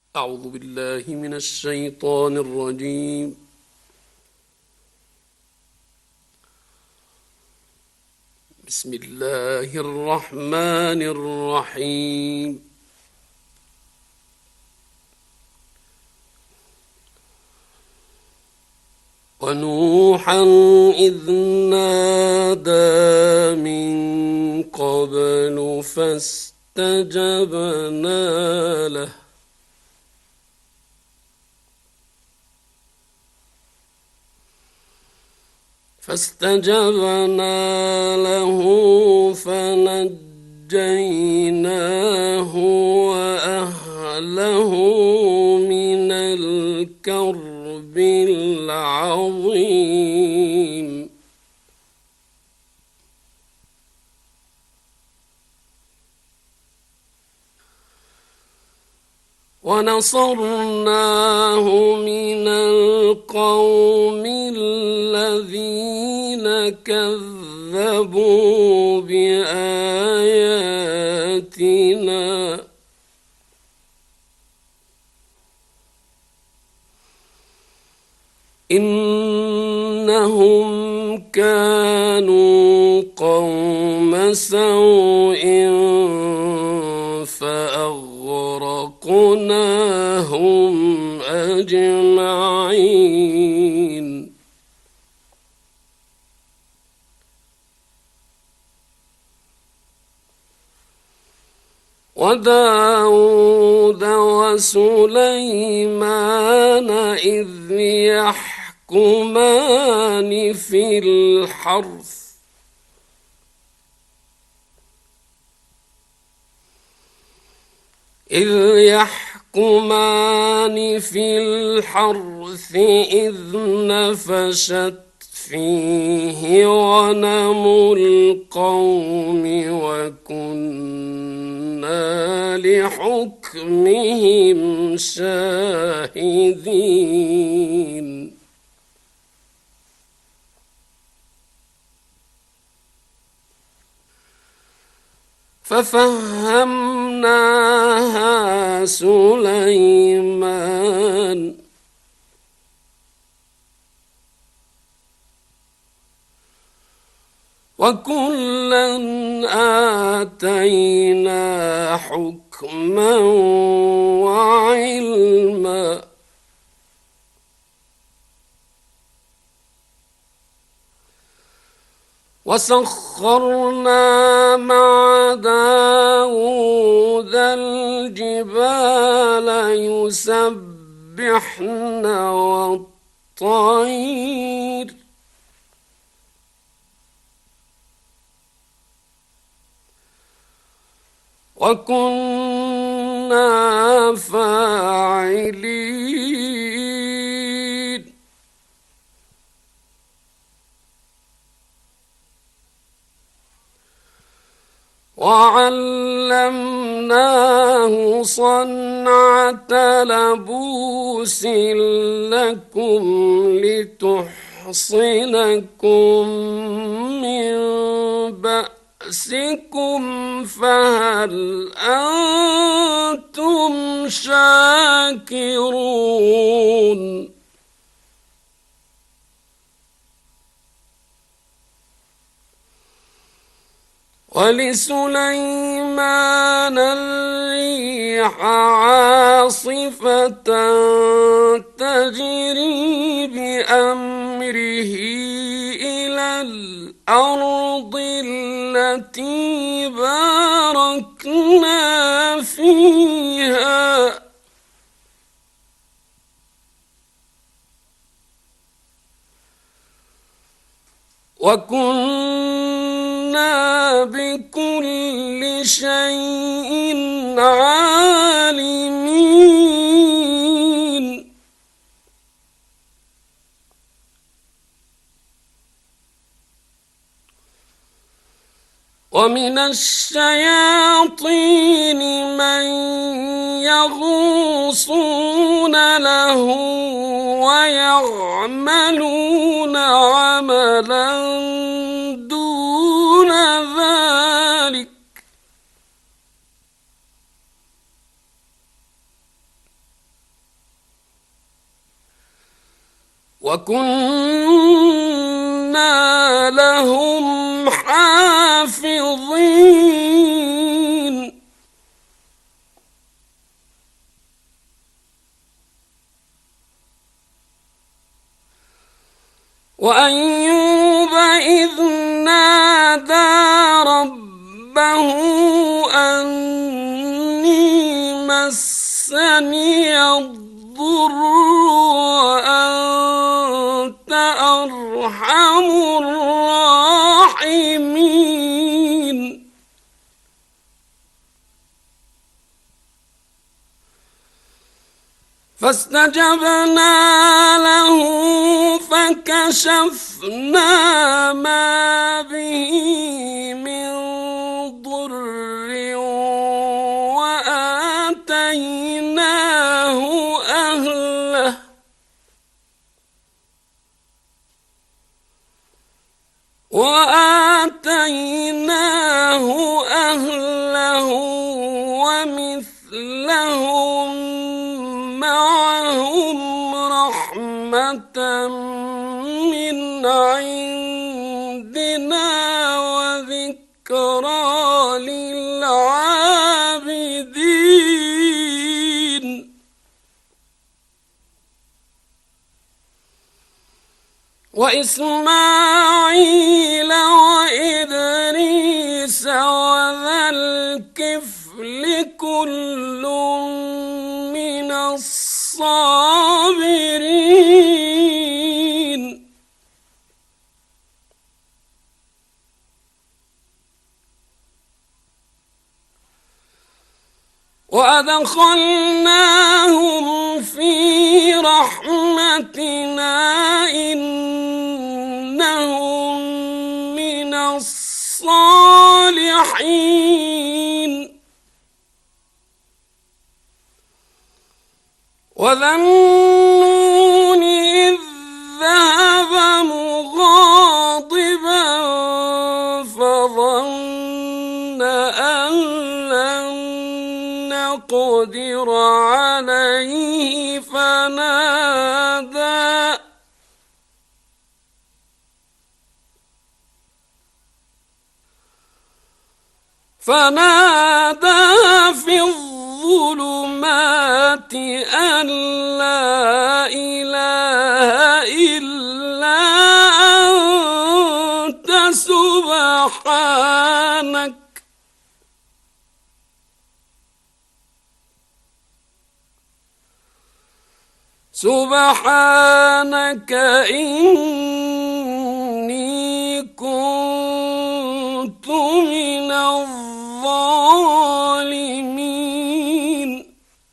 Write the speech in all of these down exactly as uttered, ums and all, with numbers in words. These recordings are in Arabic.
أعوذ بالله من الشيطان الرجيم. بسم الله الرحمن الرحيم. ونوحا إذ نادى من قبل فاستجبنا له فاستجبنا له فنجيناه وأهله من الكرب العظيم. ونصرناه من القوم الذين كذبوا بآياتنا إنهم كانوا قوم سوء فأغرقناهم أجمعين. وداود وسليمان إذ يحكمان في الحرث إذ يحكمان في الحرث إذ نفشت فيه غنم القوم وكنا لحكمهم شاهدين. ففهمناها سليمان وكلا آتينا حكما وعلما وسخرنا مع داود الجبال يسبحن والطير وكنا فاعلين. وعلمناه صنعة لبوس لكم لتحصنكم من بأسكم فهل أنتم شاكرون. ولسليمان الريح عاصفة تجري بأمره إلى الأرض التي باركنا فيها وكنا بكل شيء عالمين. ومن الشياطين من يغوصون له ويعملون عملا دون ذلك وكنا لهم حافظين وأيوب إذ نادى ربه أني مسني الضر وأنت أرحم الراحمين فاستجبنا له فكشفنا ما به من ضر وآتيناه أهله وآتيناه أهله ومثلهم معهم رحمة من عندنا وذكرى للعابدين وإسماعيل وإدريس وذا الكفل كل من الصابرين وأدخلناهم في رحمتنا إنهم من الصالحين وذا النون إذ ذهب مغاضبا فظن أن لن نقدر عليه فنادى فنادى في الظلمات أن لا إله إلا أنت سبحانك سبحانك إني كنت من الظالمين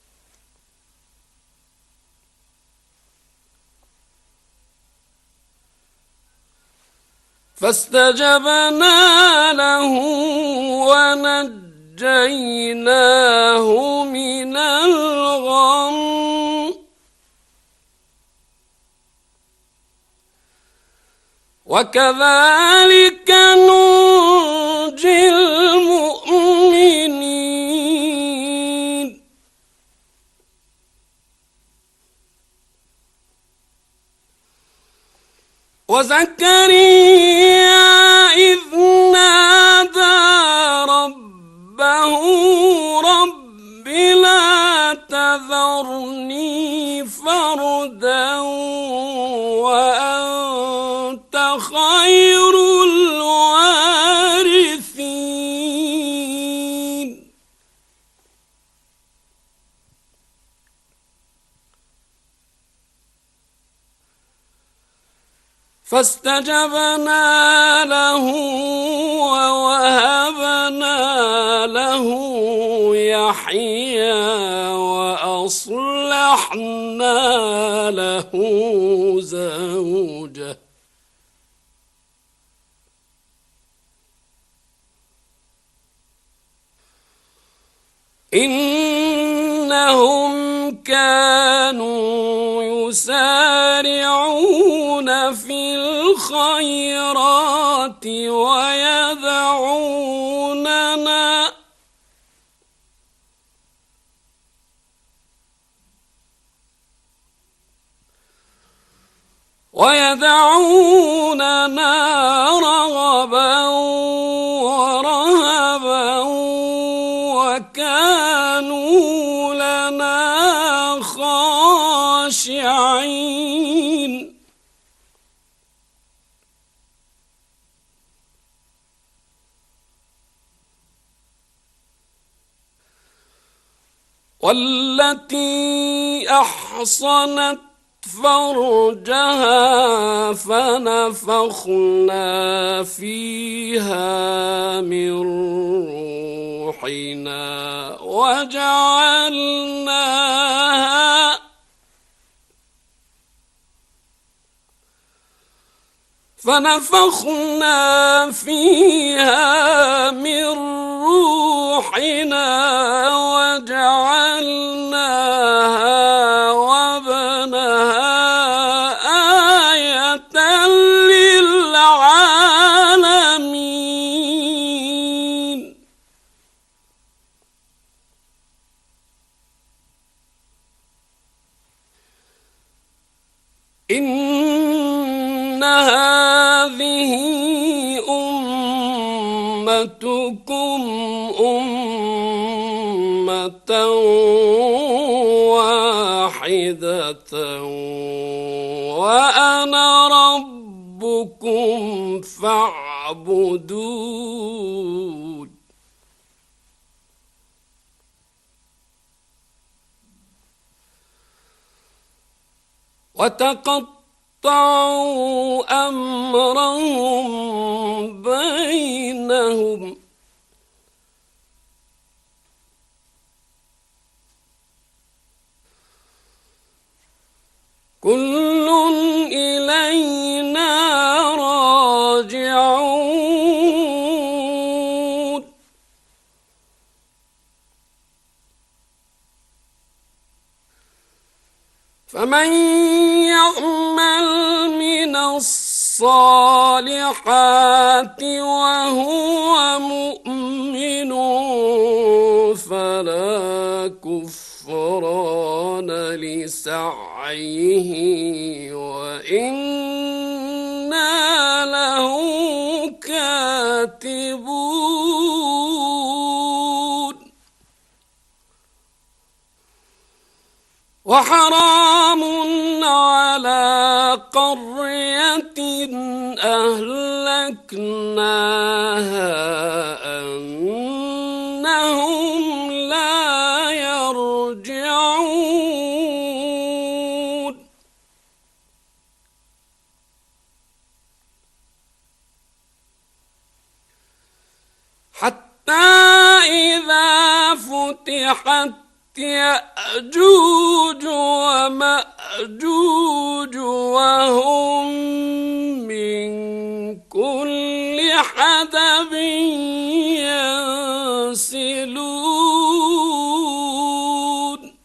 فاستجبنا له ونجيناه من الغم وكذلك ننجي المؤمنين وزكريا إذ نادى ربه رب لا تذرني فردا وأنت خير الوارثين فاستجبنا له ووهبنا له يحيى وأصلحنا له زوجه إنهم كانوا يسارعون في الخيرات ويدعوننا ويدعوننا رغبا ورهبا وكانوا لنا خاشعين والتي أحصنت فرجها فنفخنا فيها من روحنا وجعلناها فنفخنا فيها من روحنا وجعلناها وابنها آية للعالمين إن هذه أمتكم أمة واحدة وأنا ربكم فاعبدون وتقطعوا أمرهم بينهم كل إلينا راجعون فمن يعمل من الصالحات وهو مؤمن فلا كفران لسعيه وإنا له كاتبون وحرام على قرية أهلكناها أنهم لا يرجعون حتى إذا فتحت يأجوج ومأجوج وهم من كل حدب ينسلون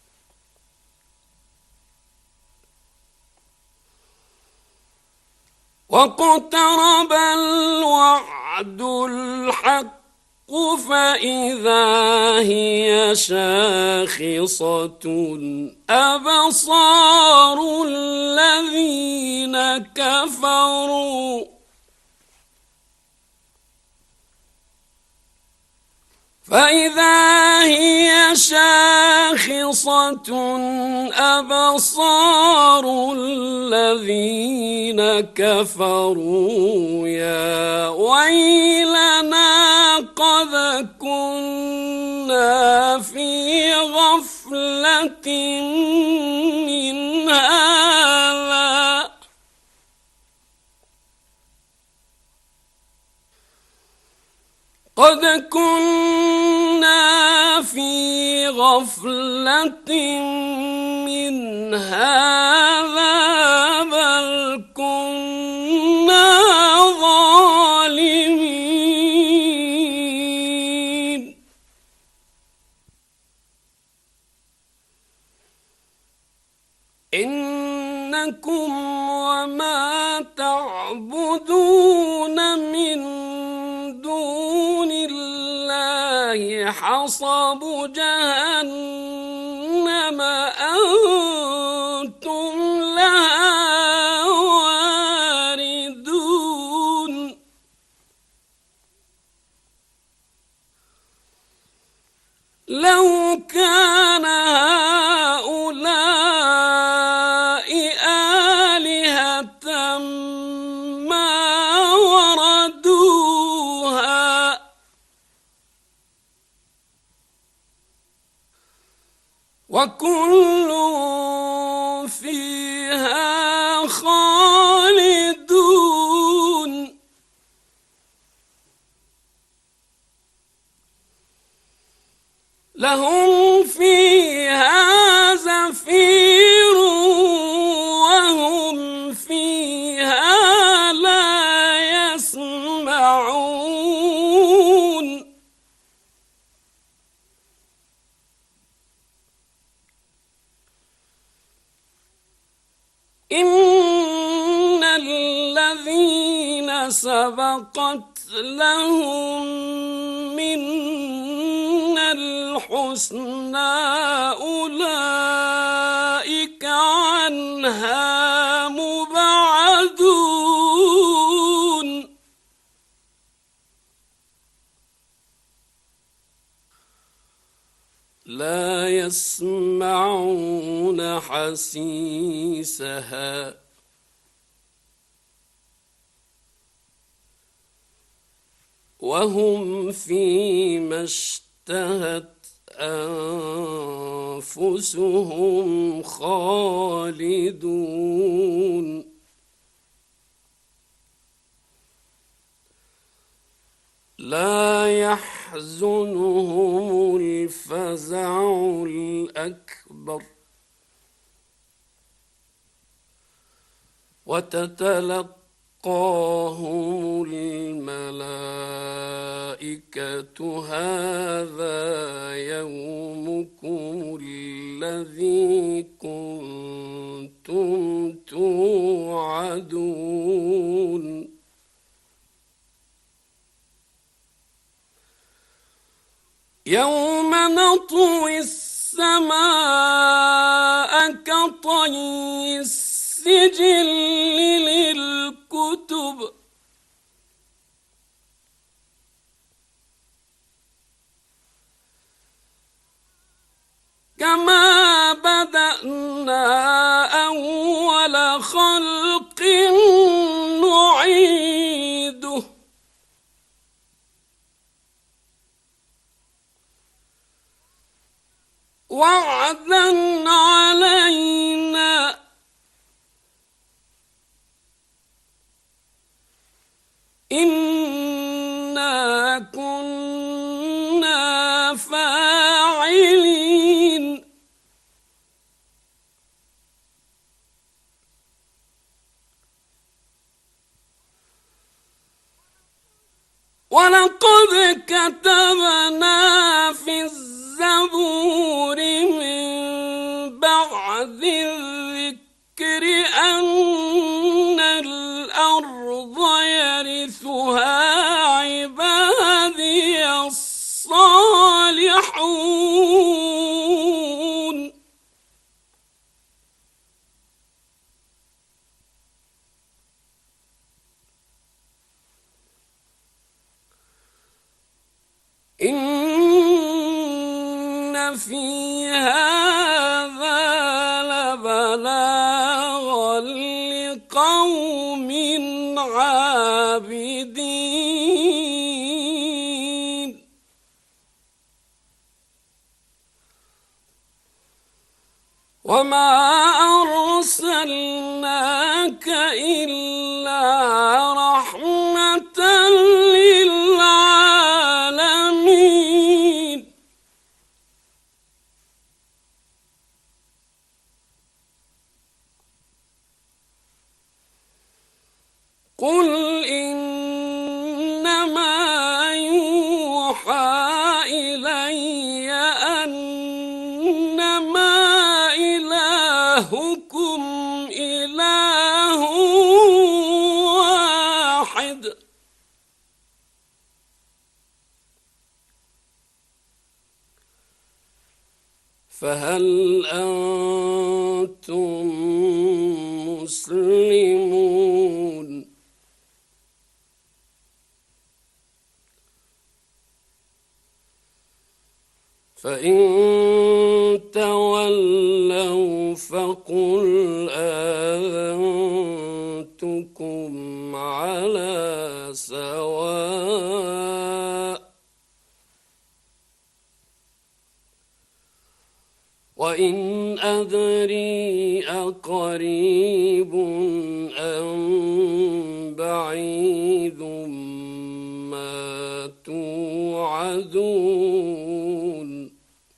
واقترب الوعد الحق فإذا هي شاخصة أبصار الذين كفروا فإذا هي شاخصة أبصار الذين كفروا يا ويلنا قد كنا في غفلة من هذا قد كنا في غفلة من هذا بل كنا ظالمين إنكم وما تعبدون من دون الله حصب جهنم أنتم لها وكل فيها خالدون لهم فيها زفير وهم فيها لا يسمعون إن الذين سبقت لهم منا الحسنى أولئك عنها مبعدون لا يسمعون حسيسها وهم فيما اشتهت أنفسهم خالدون لا يحزنهم الفزع الأكبر وتتلقاهم الملائكة هذا يومكم الذي كنتم توعدون يوم نطوي السماء كطي السجل للكتب كما بدأنا أول خلق نعيده وعدا علينا إنا كنا فاعلين ولقد كتبنا في الزبور من بعد الذكر أن الأرض يرثها عبادي الصالحون إن في هذا لبلاغا لقوم عابدين وما أرسلناك إلا رحمة للعالمين قل إنما يوحى إلي أنما إلهكم إله واحد فهل أنتم مسلمون فإن تولوا فقل آذنتكم على سواء وإن أدري أقريب أم بعيد ما توعدون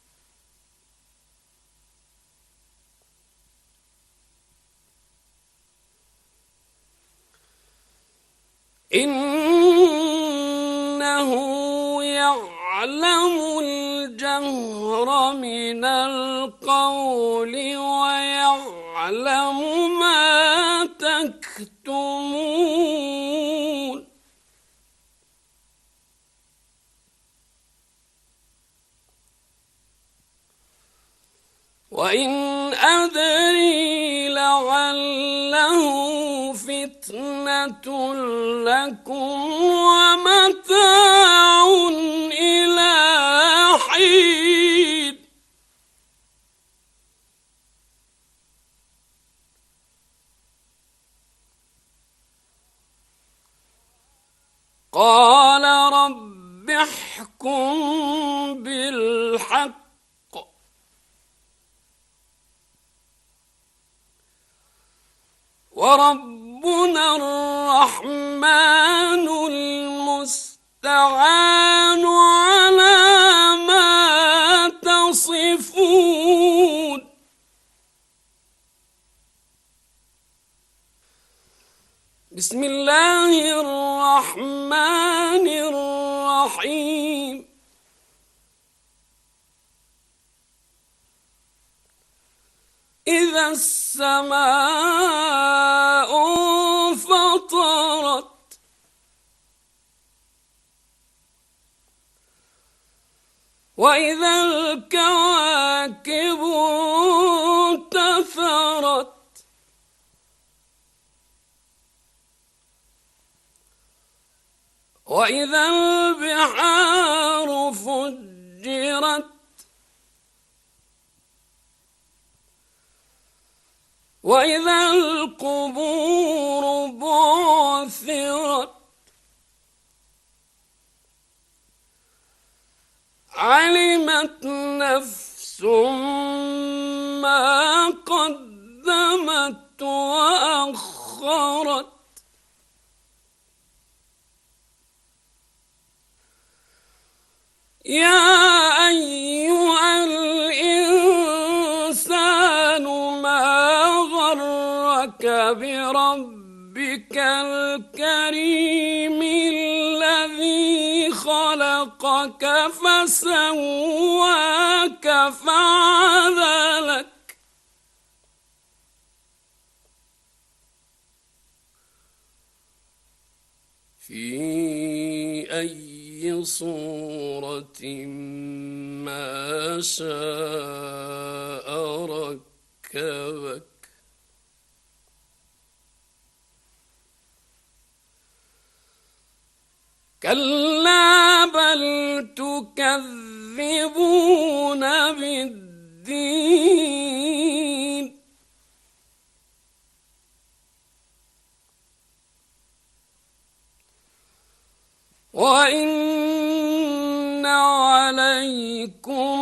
إنه يعلم الجهر من القول ويعلم ما تكتمون وإن أدري لعله فتنة لكم ومتاع إلى حين قال رب احكم بالحق وربنا الرحمن المستعان على ما تصفون بسم الله الرحمن الرحيم إذا السماء انفطرت وإذا الكواكب انتثرت وإذا البحار فجرت وإذا القبور بعثرت علمت نفس ما قدمت وأخرت يا أيها الإنسان ما غرك بربك الكريم الذي خلقك فسواك فعدلك في أي صورة ما شاء ركبك كلا بل تكذبون بالدين وإن عليكم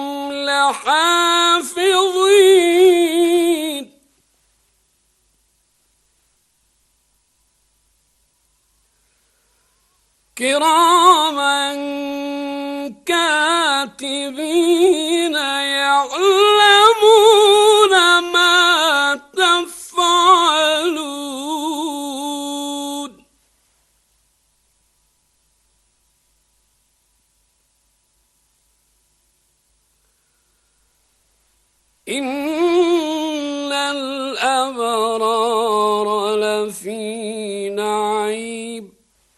لحافظين كراما كاتبين يعلمون ما تفعلون إن الأبرار لفي نعيم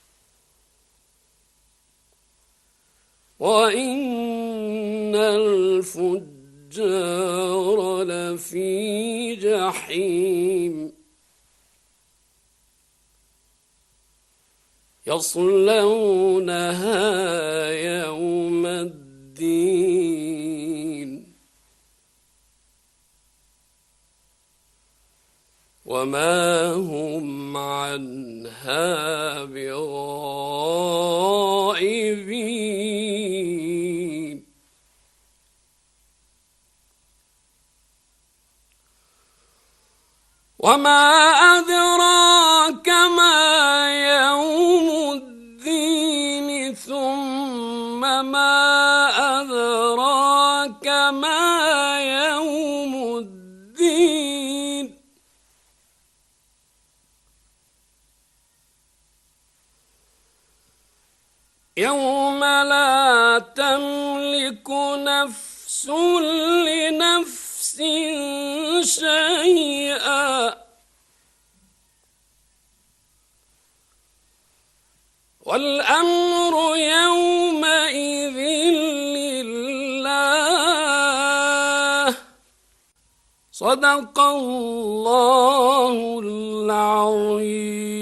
وإن الفجار لفي جحيم يصلونها يوم الدين وما هم عنها بغائبين وما أدراك ما يوم الدين ثم ما أدراك ما يوم الدين يوم لا تملك نفس لنفس شيئا والأمر يومئذ لله. صدق الله العظيم.